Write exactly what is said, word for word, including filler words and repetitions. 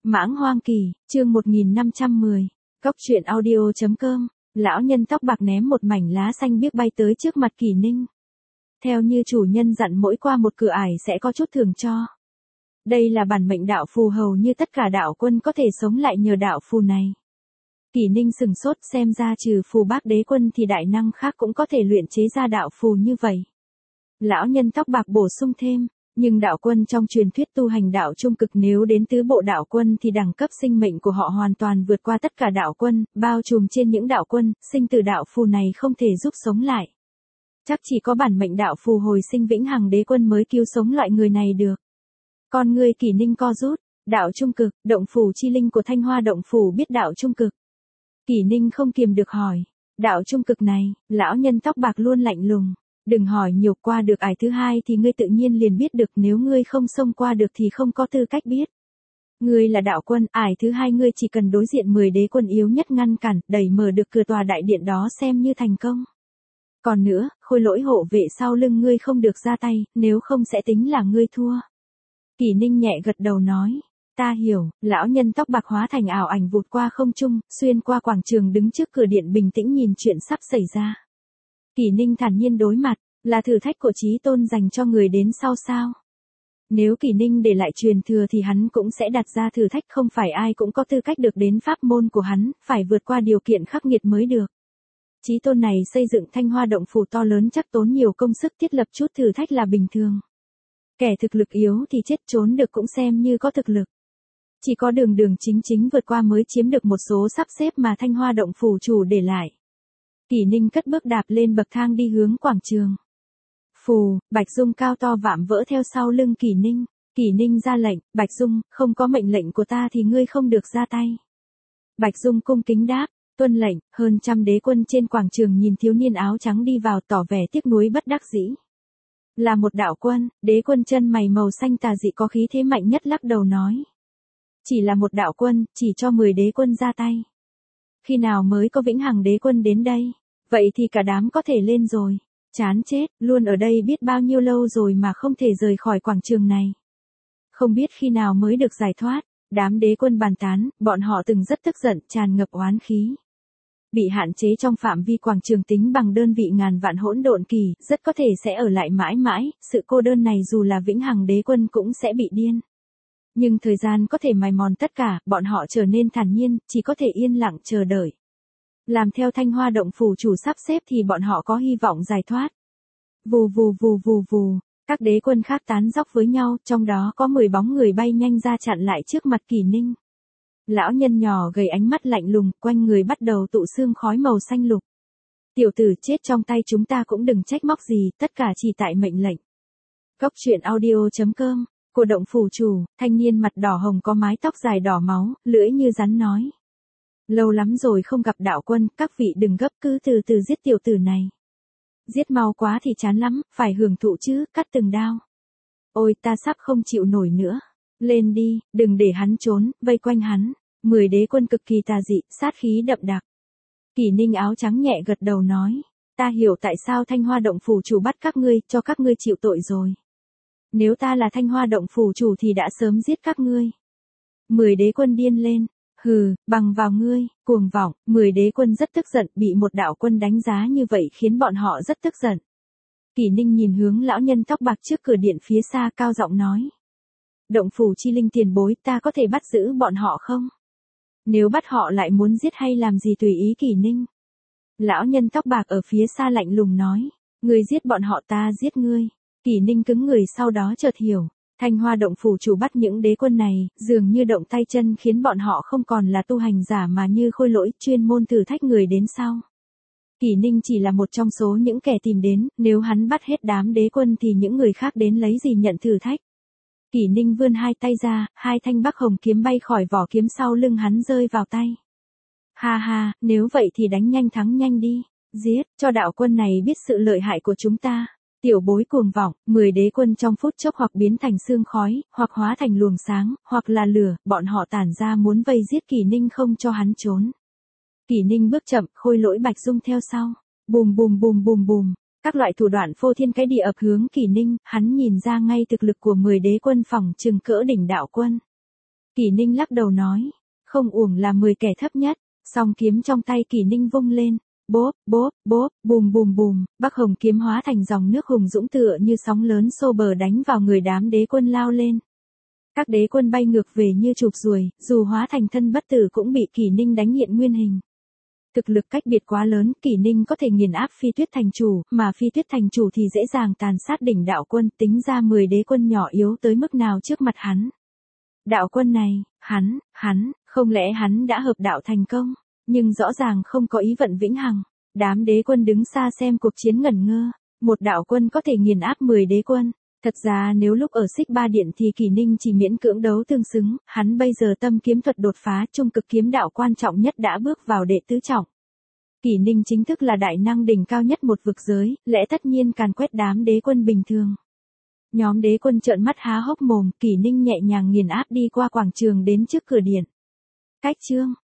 Mãng Hoang Kỳ, chương một nghìn năm trăm mười. Cốc truyện audio chấm com. Lão nhân tóc bạc ném một mảnh lá xanh biếc bay tới trước mặt Kỳ Ninh. Theo như chủ nhân dặn mỗi qua một cửa ải sẽ có chút thưởng cho. Đây là bản mệnh đạo phù hầu như tất cả đạo quân có thể sống lại nhờ đạo phù này. Kỳ Ninh sừng sốt, xem ra trừ phù bác đế quân thì đại năng khác cũng có thể luyện chế ra đạo phù như vậy. Lão nhân tóc bạc bổ sung thêm. Nhưng đạo quân trong truyền thuyết tu hành đạo trung cực nếu đến tứ bộ đạo quân thì đẳng cấp sinh mệnh của họ hoàn toàn vượt qua tất cả đạo quân, bao trùm trên những đạo quân, sinh tử đạo phù này không thể giúp sống lại. Chắc chỉ có bản mệnh đạo phù hồi sinh vĩnh hằng đế quân mới cứu sống loại người này được. Con người Kỳ Ninh co rút, đạo trung cực, động phủ chi linh của Thanh Hoa động phủ biết đạo trung cực. Kỳ Ninh không kiềm được hỏi, đạo trung cực này, lão nhân tóc bạc luôn lạnh lùng. Đừng hỏi nhiều, qua được ải thứ hai thì ngươi tự nhiên liền biết được, nếu ngươi không xông qua được thì không có tư cách biết. Ngươi là đạo quân, ải thứ hai ngươi chỉ cần đối diện mười đế quân yếu nhất ngăn cản, đẩy mở được cửa tòa đại điện đó xem như thành công. Còn nữa, khôi lỗi hộ vệ sau lưng ngươi không được ra tay, nếu không sẽ tính là ngươi thua. Kỳ Ninh nhẹ gật đầu nói, ta hiểu. Lão nhân tóc bạc hóa thành ảo ảnh vụt qua không trung, xuyên qua quảng trường đứng trước cửa điện bình tĩnh nhìn chuyện sắp xảy ra. Kỳ Ninh thản nhiên đối mặt, là thử thách của Chí Tôn dành cho người đến sau sao? Nếu Kỳ Ninh để lại truyền thừa thì hắn cũng sẽ đặt ra thử thách, không phải ai cũng có tư cách được đến pháp môn của hắn, phải vượt qua điều kiện khắc nghiệt mới được. Chí Tôn này xây dựng Thanh Hoa động phủ to lớn chắc tốn nhiều công sức, thiết lập chút thử thách là bình thường. Kẻ thực lực yếu thì chết trốn được cũng xem như có thực lực. Chỉ có đường đường chính chính vượt qua mới chiếm được một số sắp xếp mà Thanh Hoa động phủ chủ để lại. Kỳ Ninh cất bước đạp lên bậc thang đi hướng quảng trường. Phù, Bạch Dung cao to vạm vỡ theo sau lưng Kỳ Ninh. Kỳ Ninh ra lệnh, Bạch Dung, không có mệnh lệnh của ta thì ngươi không được ra tay. Bạch Dung cung kính đáp, tuân lệnh. Hơn trăm đế quân trên quảng trường nhìn thiếu niên áo trắng đi vào tỏ vẻ tiếc nuối bất đắc dĩ. Là một đạo quân, đế quân chân mày màu xanh tà dị có khí thế mạnh nhất lắc đầu nói. Chỉ là một đạo quân, chỉ cho mười đế quân ra tay. Khi nào mới có vĩnh hằng đế quân đến đây? Vậy thì cả đám có thể lên rồi. Chán chết, luôn ở đây biết bao nhiêu lâu rồi mà không thể rời khỏi quảng trường này. Không biết khi nào mới được giải thoát. Đám đế quân bàn tán, bọn họ từng rất tức giận, tràn ngập oán khí. Bị hạn chế trong phạm vi quảng trường tính bằng đơn vị ngàn vạn hỗn độn kỳ, rất có thể sẽ ở lại mãi mãi, sự cô đơn này dù là vĩnh hằng đế quân cũng sẽ bị điên. Nhưng thời gian có thể mài mòn tất cả, bọn họ trở nên thản nhiên, chỉ có thể yên lặng chờ đợi. Làm theo Thanh Hoa động phủ chủ sắp xếp thì bọn họ có hy vọng giải thoát. Vù vù vù vù vù, các đế quân khác tán dóc với nhau, trong đó có mười bóng người bay nhanh ra chặn lại trước mặt Kỳ Ninh. Lão nhân nhỏ gầy ánh mắt lạnh lùng, quanh người bắt đầu tụ sương khói màu xanh lục. Tiểu tử chết trong tay chúng ta cũng đừng trách móc gì, tất cả chỉ tại mệnh lệnh. Cốc truyện audio chấm com. Của động phủ chủ, thanh niên mặt đỏ hồng có mái tóc dài đỏ máu, lưỡi như rắn nói. Lâu lắm rồi không gặp đạo quân, các vị đừng gấp, cứ từ từ giết tiểu tử này. Giết mau quá thì chán lắm, phải hưởng thụ chứ, cắt từng đao. Ôi ta sắp không chịu nổi nữa. Lên đi, đừng để hắn trốn, vây quanh hắn. Mười đế quân cực kỳ tà dị, sát khí đậm đặc. Kỳ Ninh áo trắng nhẹ gật đầu nói. Ta hiểu tại sao Thanh Hoa động phủ chủ bắt các ngươi, cho các ngươi chịu tội rồi. Nếu ta là Thanh Hoa động phủ chủ thì đã sớm giết các ngươi. Mười đế quân điên lên. Hừ, bằng vào ngươi, cuồng vọng. Mười đế quân rất tức giận, bị một đạo quân đánh giá như vậy khiến bọn họ rất tức giận. Kỳ Ninh nhìn hướng lão nhân tóc bạc trước cửa điện phía xa cao giọng nói. Động phủ chi linh tiền bối, ta có thể bắt giữ bọn họ không? Nếu bắt họ lại muốn giết hay làm gì tùy ý Kỳ Ninh. Lão nhân tóc bạc ở phía xa lạnh lùng nói. Ngươi giết bọn họ ta giết ngươi. Kỳ Ninh cứng người sau đó chợt hiểu. Thanh Hoa động phủ chủ bắt những đế quân này, dường như động tay chân khiến bọn họ không còn là tu hành giả mà như khôi lỗi chuyên môn thử thách người đến sau. Kỳ Ninh chỉ là một trong số những kẻ tìm đến, nếu hắn bắt hết đám đế quân thì những người khác đến lấy gì nhận thử thách. Kỳ Ninh vươn hai tay ra, hai thanh bắc hồng kiếm bay khỏi vỏ kiếm sau lưng hắn rơi vào tay. Ha ha, nếu vậy thì đánh nhanh thắng nhanh đi, giết, cho đạo quân này biết sự lợi hại của chúng ta. Tiểu bối cuồng vọng, mười đế quân trong phút chốc hoặc biến thành sương khói, hoặc hóa thành luồng sáng, hoặc là lửa, bọn họ tản ra muốn vây giết Kỳ Ninh không cho hắn trốn. Kỳ Ninh bước chậm, khôi lỗi Bạch Dung theo sau. Bùm bùm bùm bùm bùm, các loại thủ đoạn phô thiên cái địa ập hướng Kỳ Ninh, hắn nhìn ra ngay thực lực của mười đế quân phỏng chừng cỡ đỉnh đạo quân. Kỷ Ninh lắc đầu nói, không uổng là mười kẻ thấp nhất, song kiếm trong tay Kỷ Ninh vung lên, bốp, bốp, bốp, bùm bùm bùm, Bắc Hồng kiếm hóa thành dòng nước hùng dũng tựa như sóng lớn xô bờ đánh vào người đám đế quân lao lên. Các đế quân bay ngược về như chụp ruồi, dù hóa thành thân bất tử cũng bị Kỷ Ninh đánh hiện nguyên hình. Thực lực cách biệt quá lớn, Kỷ Ninh có thể nghiền áp Phi Tuyết thành chủ, mà Phi Tuyết thành chủ thì dễ dàng tàn sát đỉnh đạo quân, tính ra mười đế quân nhỏ yếu tới mức nào trước mặt hắn. Đạo quân này, hắn, hắn, không lẽ hắn đã hợp đạo thành công, nhưng rõ ràng không có ý vận vĩnh hằng. Đám đế quân đứng xa xem cuộc chiến ngẩn ngơ, một đạo quân có thể nghiền áp mười đế quân. Thật ra nếu lúc ở Xích Ba Điện thì Kỷ Ninh chỉ miễn cưỡng đấu tương xứng, hắn bây giờ tâm kiếm thuật đột phá, trung cực kiếm đạo quan trọng nhất đã bước vào đệ tứ trọng. Kỷ Ninh chính thức là đại năng đỉnh cao nhất một vực giới, lẽ tất nhiên càn quét đám đế quân bình thường. Nhóm đế quân trợn mắt há hốc mồm, Kỷ Ninh nhẹ nhàng nghiền áp đi qua quảng trường đến trước cửa điện. Cách chương